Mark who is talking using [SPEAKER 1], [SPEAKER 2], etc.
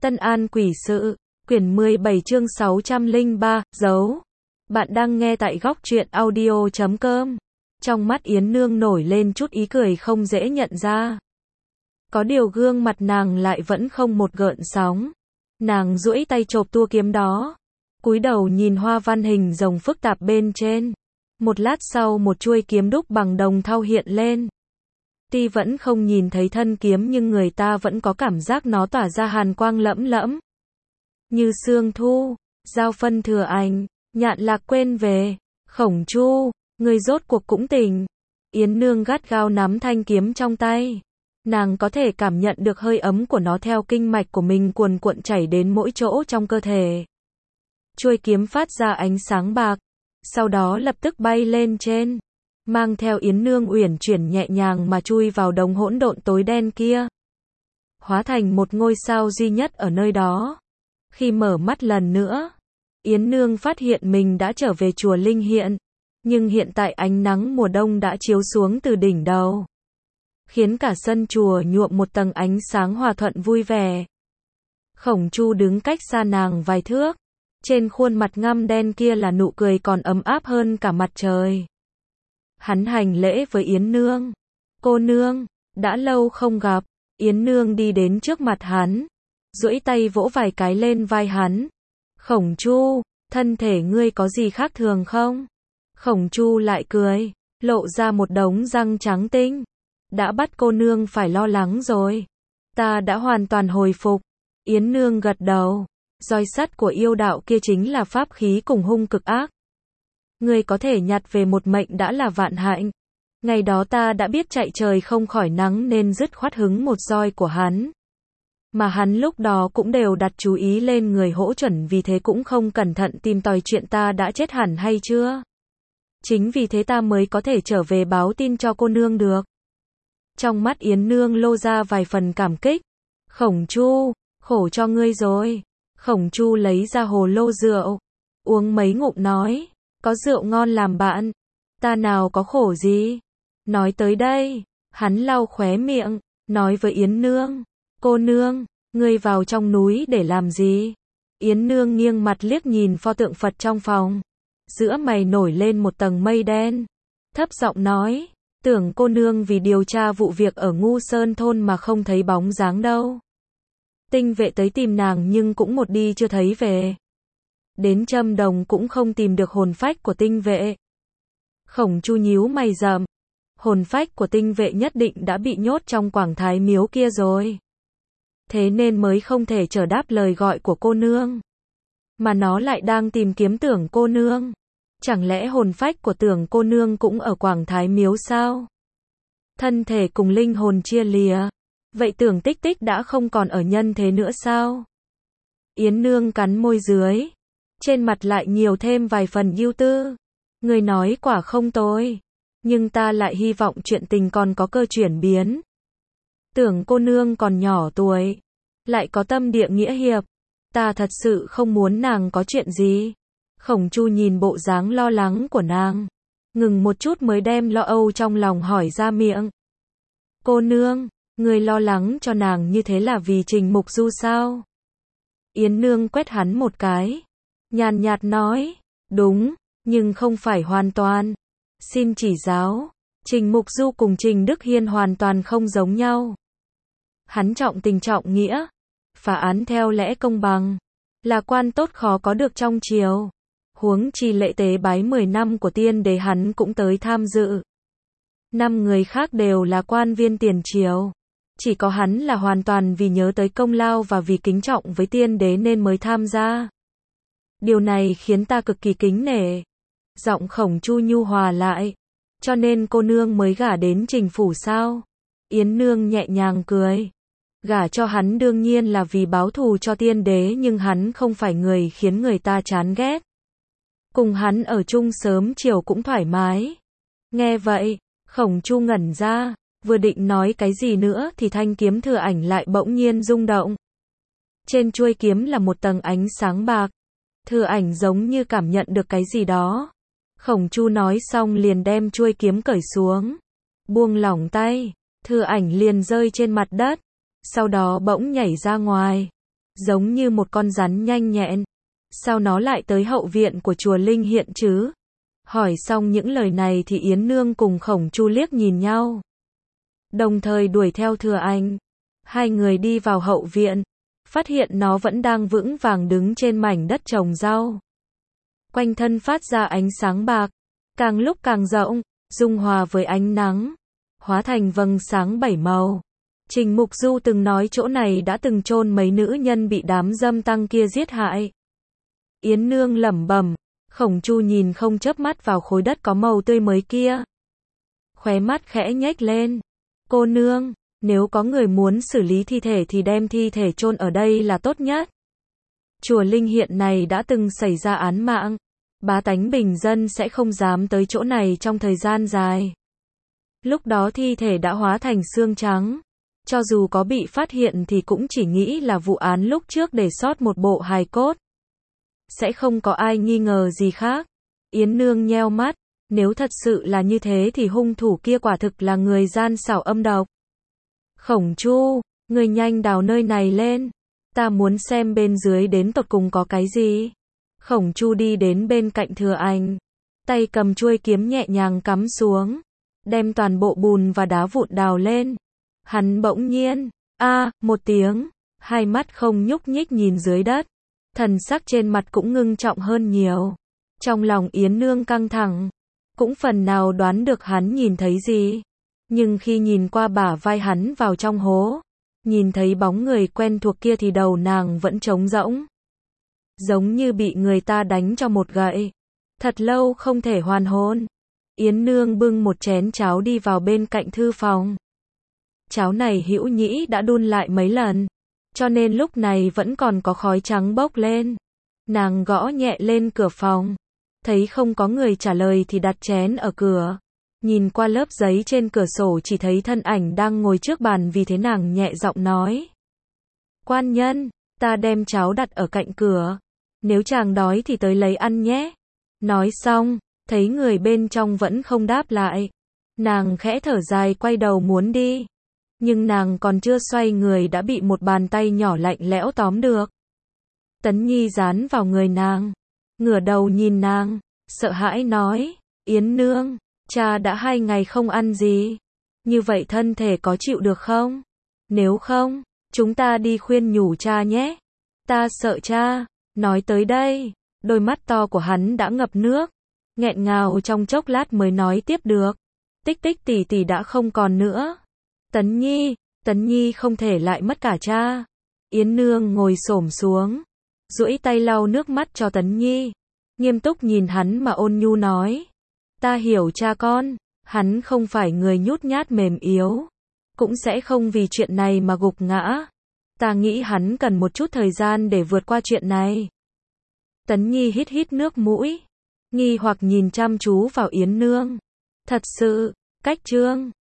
[SPEAKER 1] Tân An Quỷ Sự, quyển 17 chương 603, dấu. Bạn đang nghe tại góc truyện audio.com. Trong mắt Yến Nương nổi lên chút ý cười không dễ nhận ra. Có điều gương mặt nàng lại vẫn không một gợn sóng. Nàng duỗi tay chộp tua kiếm đó, cúi đầu nhìn hoa văn hình rồng phức tạp bên trên. Một lát sau một chuôi kiếm đúc bằng đồng thau hiện lên. Tuy vẫn không nhìn thấy thân kiếm nhưng người ta vẫn có cảm giác nó tỏa ra hàn quang lẫm lẫm. Như sương thu, giao phân thừa ảnh, nhạn lạc quên về, Khổng Chu, người rốt cuộc cũng tỉnh. Yến Nương gắt gao nắm thanh kiếm trong tay. Nàng có thể cảm nhận được hơi ấm của nó theo kinh mạch của mình cuồn cuộn chảy đến mỗi chỗ trong cơ thể. Chuôi kiếm phát ra ánh sáng bạc, sau đó lập tức bay lên trên, mang theo Yến Nương uyển chuyển nhẹ nhàng mà chui vào đống hỗn độn tối đen kia, hóa thành một ngôi sao duy nhất ở nơi đó. Khi mở mắt lần nữa, Yến Nương phát hiện mình đã trở về chùa Linh Hiện, nhưng hiện tại ánh nắng mùa đông đã chiếu xuống từ đỉnh đầu, khiến cả sân chùa nhuộm một tầng ánh sáng hòa thuận vui vẻ. Khổng Chu đứng cách xa nàng vài thước, trên khuôn mặt ngăm đen kia là nụ cười còn ấm áp hơn cả mặt trời. Hắn hành lễ với Yến Nương. Cô nương, đã lâu không gặp. Yến Nương đi đến trước mặt hắn, duỗi tay vỗ vài cái lên vai hắn. Khổng Chu, thân thể ngươi có gì khác thường không? Khổng Chu lại cười, lộ ra một đống răng trắng tinh. Đã bắt cô nương phải lo lắng rồi. Ta đã hoàn toàn hồi phục. Yến Nương gật đầu. Roi sắt của yêu đạo kia chính là pháp khí cùng hung cực ác. Ngươi có thể nhặt về một mệnh đã là vạn hạnh. Ngày đó ta đã biết chạy trời không khỏi nắng nên dứt khoát hứng một roi của hắn. Mà hắn lúc đó cũng đều đặt chú ý lên người Hỗ Chuẩn, vì thế cũng không cẩn thận tìm tòi chuyện ta đã chết hẳn hay chưa. Chính vì thế ta mới có thể trở về báo tin cho cô nương được. Trong mắt Yến Nương lô ra vài phần cảm kích. Khổng Chu, khổ cho ngươi rồi. Khổng Chu lấy ra hồ lô rượu, uống mấy ngụm nói, có rượu ngon làm bạn, ta nào có khổ gì. Nói tới đây, hắn lau khóe miệng, nói với Yến Nương, cô nương, ngươi vào trong núi để làm gì? Yến Nương nghiêng mặt liếc nhìn pho tượng Phật trong phòng, giữa mày nổi lên một tầng mây đen, thấp giọng nói, tưởng cô nương vì điều tra vụ việc ở Ngu Sơn thôn mà không thấy bóng dáng đâu. Tinh vệ tới tìm nàng nhưng cũng một đi chưa thấy về. Đến Trâm Đồng cũng không tìm được hồn phách của tinh vệ. Khổng Chu nhíu mày rậm. Hồn phách của tinh vệ nhất định đã bị nhốt trong Quảng Thái Miếu kia rồi. Thế nên mới không thể chờ đáp lời gọi của cô nương. Mà nó lại đang tìm kiếm Tưởng cô nương. Chẳng lẽ hồn phách của Tưởng cô nương cũng ở Quảng Thái Miếu sao? Thân thể cùng linh hồn chia lìa. Vậy Tưởng Tích Tích đã không còn ở nhân thế nữa sao? Yến Nương cắn môi dưới, trên mặt lại nhiều thêm vài phần ưu tư. Người nói quả không tồi, nhưng ta lại hy vọng chuyện tình còn có cơ chuyển biến. Tưởng cô nương còn nhỏ tuổi, lại có tâm địa nghĩa hiệp, ta thật sự không muốn nàng có chuyện gì. Khổng Chu nhìn bộ dáng lo lắng của nàng, ngừng một chút mới đem lo âu trong lòng hỏi ra miệng. Cô nương, người lo lắng cho nàng như thế là vì Trình Mục Du sao? Yến Nương quét hắn một cái, nhàn nhạt nói, đúng, nhưng không phải hoàn toàn. Xin chỉ giáo, Trình Mục Du cùng Trình Đức Hiên hoàn toàn không giống nhau. Hắn trọng tình trọng nghĩa, phá án theo lẽ công bằng, là quan tốt khó có được trong triều. Huống chi lễ tế bái 10 năm của tiên đế hắn cũng tới tham dự. 5 người khác đều là quan viên tiền triều. Chỉ có hắn là hoàn toàn vì nhớ tới công lao và vì kính trọng với tiên đế nên mới tham gia. Điều này khiến ta cực kỳ kính nể. Giọng Khổng Chu nhu hòa lại. Cho nên cô nương mới gả đến Trình phủ sao? Yến Nương nhẹ nhàng cười. Gả cho hắn đương nhiên là vì báo thù cho tiên đế, nhưng hắn không phải người khiến người ta chán ghét. Cùng hắn ở chung sớm chiều cũng thoải mái. Nghe vậy, Khổng Chu ngẩn ra. Vừa định nói cái gì nữa thì thanh kiếm thừa ảnh lại bỗng nhiên rung động. Trên chuôi kiếm là một tầng ánh sáng bạc. Thừa ảnh giống như cảm nhận được cái gì đó. Khổng Chu nói xong liền đem chuôi kiếm cởi xuống. Buông lỏng tay, thừa ảnh liền rơi trên mặt đất. Sau đó bỗng nhảy ra ngoài. giống như một con rắn nhanh nhẹn. Sao nó lại tới hậu viện của chùa Linh Hiện chứ? Hỏi xong những lời này thì Yến Nương cùng Khổng Chu liếc nhìn nhau, đồng thời đuổi theo Thừa Anh. Hai người đi vào hậu viện, phát hiện nó vẫn đang vững vàng đứng trên mảnh đất trồng rau. Quanh thân phát ra ánh sáng bạc, càng lúc càng rộng, dung hòa với ánh nắng, hóa thành vầng sáng bảy màu. Trình Mục Du từng nói chỗ này đã từng chôn mấy nữ nhân bị đám dâm tăng kia giết hại. Yến Nương lẩm bẩm, Khổng Chu nhìn không chớp mắt vào khối đất có màu tươi mới kia. Khóe mắt khẽ nhếch lên. Cô nương, nếu có người muốn xử lý thi thể thì đem thi thể chôn ở đây là tốt nhất. Chùa Linh Hiện này đã từng xảy ra án mạng, bá tánh bình dân sẽ không dám tới chỗ này trong thời gian dài. Lúc đó thi thể đã hóa thành xương trắng. Cho dù có bị phát hiện thì cũng chỉ nghĩ là vụ án lúc trước để sót một bộ hài cốt. Sẽ không có ai nghi ngờ gì khác. Yến Nương nheo mắt, nếu thật sự là như thế thì hung thủ kia quả thực là người gian xảo âm độc. Khổng Chu, người nhanh đào nơi này lên. Ta muốn xem bên dưới đến tột cùng có cái gì. Khổng Chu đi đến bên cạnh Thừa Anh, tay cầm chuôi kiếm nhẹ nhàng cắm xuống, đem toàn bộ bùn và đá vụn đào lên. Hắn bỗng nhiên, một tiếng, hai mắt không nhúc nhích nhìn dưới đất. Thần sắc trên mặt cũng ngưng trọng hơn nhiều. Trong lòng Yến Nương căng thẳng, cũng phần nào đoán được hắn nhìn thấy gì. Nhưng khi nhìn qua bả vai hắn vào trong hố, nhìn thấy bóng người quen thuộc kia thì đầu nàng vẫn trống rỗng. Giống như bị người ta đánh cho một gậy. Thật lâu không thể hoàn hồn. Yến Nương bưng một chén cháo đi vào bên cạnh thư phòng. Cháo này Hữu Nhĩ đã đun lại mấy lần, cho nên lúc này vẫn còn có khói trắng bốc lên. Nàng gõ nhẹ lên cửa phòng, thấy không có người trả lời thì đặt chén ở cửa. Nhìn qua lớp giấy trên cửa sổ chỉ thấy thân ảnh đang ngồi trước bàn, vì thế nàng nhẹ giọng nói. Quan nhân, ta đem cháo đặt ở cạnh cửa. Nếu chàng đói thì tới lấy ăn nhé. Nói xong, thấy người bên trong vẫn không đáp lại. Nàng khẽ thở dài quay đầu muốn đi. Nhưng nàng còn chưa xoay người đã bị một bàn tay nhỏ lạnh lẽo tóm được. Tấn Nhi dán vào người nàng, ngửa đầu nhìn nàng, sợ hãi nói, Yến Nương, cha đã 2 ngày không ăn gì. Như vậy thân thể có chịu được không? Nếu không, chúng ta đi khuyên nhủ cha nhé. Ta sợ cha. Nói tới đây, đôi mắt to của hắn đã ngập nước, nghẹn ngào trong chốc lát mới nói tiếp được. Tích Tích tỷ tỷ đã không còn nữa. Tấn Nhi không thể lại mất cả cha. Yến Nương ngồi xổm xuống, duỗi tay lau nước mắt cho Tấn Nhi, nghiêm túc nhìn hắn mà ôn nhu nói. Ta hiểu cha con, hắn không phải người nhút nhát mềm yếu, cũng sẽ không vì chuyện này mà gục ngã. Ta nghĩ hắn cần một chút thời gian để vượt qua chuyện này. Tấn Nhi hít hít nước mũi, nghi hoặc nhìn chăm chú vào Yến Nương. Thật sự, cách chương